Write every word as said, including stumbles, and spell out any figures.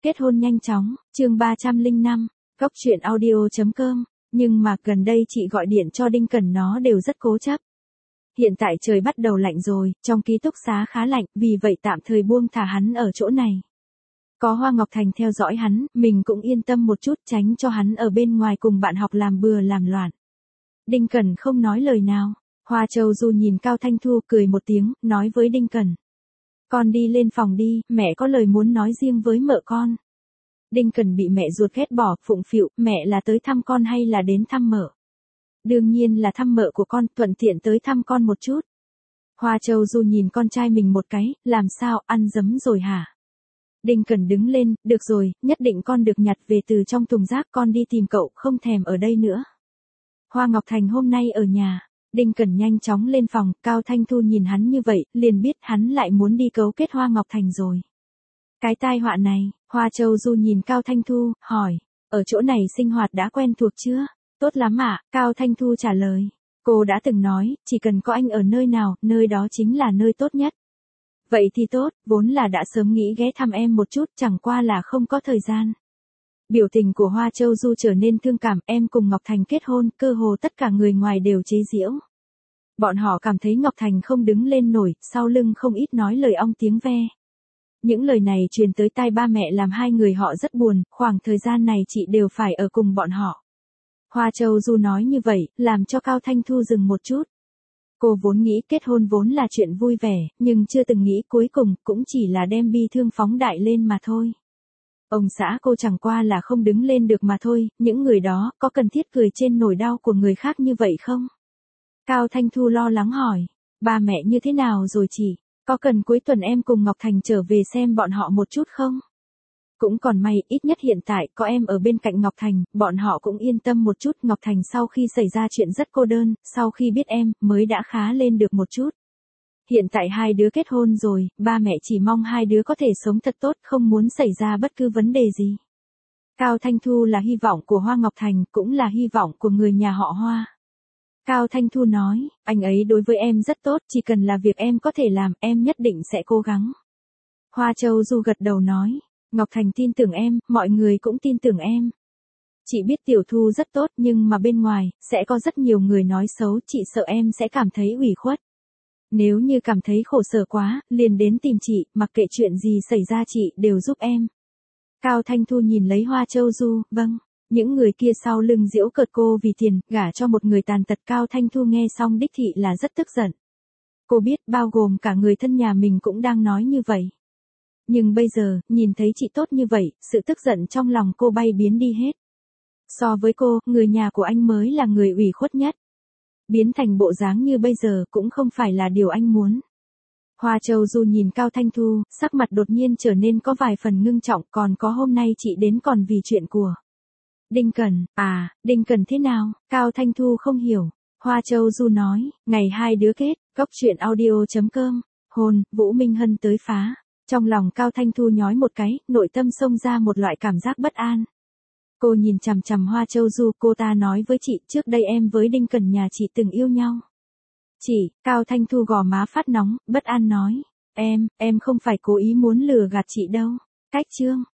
Kết hôn nhanh chóng, chương ba trăm lẻ năm, Góc truyện audio chấm com, nhưng mà gần đây chị gọi điện cho Đinh Cẩn nó đều rất cố chấp. Hiện tại trời bắt đầu lạnh rồi, trong ký túc xá khá lạnh, vì vậy tạm thời buông thả hắn ở chỗ này. Có Hoa Ngọc Thành theo dõi hắn, mình cũng yên tâm một chút, tránh cho hắn ở bên ngoài cùng bạn học làm bừa làm loạn. Đinh Cẩn không nói lời nào. Hoa Châu Du nhìn Cao Thanh Thu cười một tiếng, nói với Đinh Cẩn. Con đi lên phòng đi, mẹ có lời muốn nói riêng với mợ con. Đinh Cẩn bị mẹ ruột ghét bỏ, phụng phịu, mẹ là tới thăm con hay là đến thăm mợ? Đương nhiên là thăm mợ của con, thuận tiện tới thăm con một chút. Hoa Châu Du nhìn con trai mình một cái, làm sao, ăn dấm rồi hả? Đinh Cẩn đứng lên, được rồi, nhất định con được nhặt về từ trong thùng rác, con đi tìm cậu, không thèm ở đây nữa. Hoa Ngọc Thành hôm nay ở nhà. Đinh Cẩn nhanh chóng lên phòng, Cao Thanh Thu nhìn hắn như vậy, liền biết hắn lại muốn đi cấu kết Hoa Ngọc Thành rồi. Cái tai họa này, Hoa Châu Du nhìn Cao Thanh Thu, hỏi, ở chỗ này sinh hoạt đã quen thuộc chưa? Tốt lắm ạ, Cao Thanh Thu trả lời. Cô đã từng nói, chỉ cần có anh ở nơi nào, nơi đó chính là nơi tốt nhất. Vậy thì tốt, vốn là đã sớm nghĩ ghé thăm em một chút, chẳng qua là không có thời gian. Biểu tình của Hoa Châu Du trở nên thương cảm, em cùng Ngọc Thành kết hôn, cơ hồ tất cả người ngoài đều chế giễu. Bọn họ cảm thấy Ngọc Thành không đứng lên nổi, sau lưng không ít nói lời ong tiếng ve. Những lời này truyền tới tai ba mẹ làm hai người họ rất buồn, khoảng thời gian này chị đều phải ở cùng bọn họ. Hoa Châu Du nói như vậy, làm cho Cao Thanh Thu dừng một chút. Cô vốn nghĩ kết hôn vốn là chuyện vui vẻ, nhưng chưa từng nghĩ cuối cùng cũng chỉ là đem bi thương phóng đại lên mà thôi. Ông xã cô chẳng qua là không đứng lên được mà thôi, những người đó có cần thiết cười trên nỗi đau của người khác như vậy không? Cao Thanh Thu lo lắng hỏi, ba mẹ như thế nào rồi chị? Có cần cuối tuần em cùng Ngọc Thành trở về xem bọn họ một chút không? Cũng còn may, ít nhất hiện tại có em ở bên cạnh Ngọc Thành, bọn họ cũng yên tâm một chút. Ngọc Thành sau khi xảy ra chuyện rất cô đơn, sau khi biết em, mới đã khá lên được một chút. Hiện tại hai đứa kết hôn rồi, ba mẹ chỉ mong hai đứa có thể sống thật tốt, không muốn xảy ra bất cứ vấn đề gì. Cao Thanh Thu là hy vọng của Hoa Ngọc Thành, cũng là hy vọng của người nhà họ Hoa. Cao Thanh Thu nói, anh ấy đối với em rất tốt, chỉ cần là việc em có thể làm, em nhất định sẽ cố gắng. Hoa Châu Du gật đầu nói, Ngọc Thành tin tưởng em, mọi người cũng tin tưởng em. Chị biết Tiểu Thu rất tốt nhưng mà bên ngoài, sẽ có rất nhiều người nói xấu, chị sợ em sẽ cảm thấy ủy khuất. Nếu như cảm thấy khổ sở quá, liền đến tìm chị, mặc kệ chuyện gì xảy ra chị đều giúp em. Cao Thanh Thu nhìn lấy Hoa Châu Du, vâng. Những người kia sau lưng giễu cợt cô vì tiền, gả cho một người tàn tật. Cao Thanh Thu nghe xong đích thị là rất tức giận. Cô biết bao gồm cả người thân nhà mình cũng đang nói như vậy. Nhưng bây giờ, nhìn thấy chị tốt như vậy, sự tức giận trong lòng cô bay biến đi hết. So với cô, người nhà của anh mới là người ủy khuất nhất. Biến thành bộ dáng như bây giờ cũng không phải là điều anh muốn. Hoa Châu Du nhìn Cao Thanh Thu, sắc mặt đột nhiên trở nên có vài phần ngưng trọng, còn có hôm nay chị đến còn vì chuyện của Đinh Cẩn. À, Đinh Cẩn thế nào? Cao Thanh Thu không hiểu. Hoa Châu Du nói, ngày hai đứa kết, Góc truyện audio chấm com, hôn, Vũ Minh Hân tới phá. Trong lòng Cao Thanh Thu nhói một cái, nội tâm xông ra một loại cảm giác bất an. Cô nhìn chằm chằm Hoa Châu Du, cô ta nói với chị, trước đây em với Đinh Cẩn nhà chị từng yêu nhau. Chị, Cao Thanh Thu gò má phát nóng, bất an nói, em, em không phải cố ý muốn lừa gạt chị đâu. Cách chương.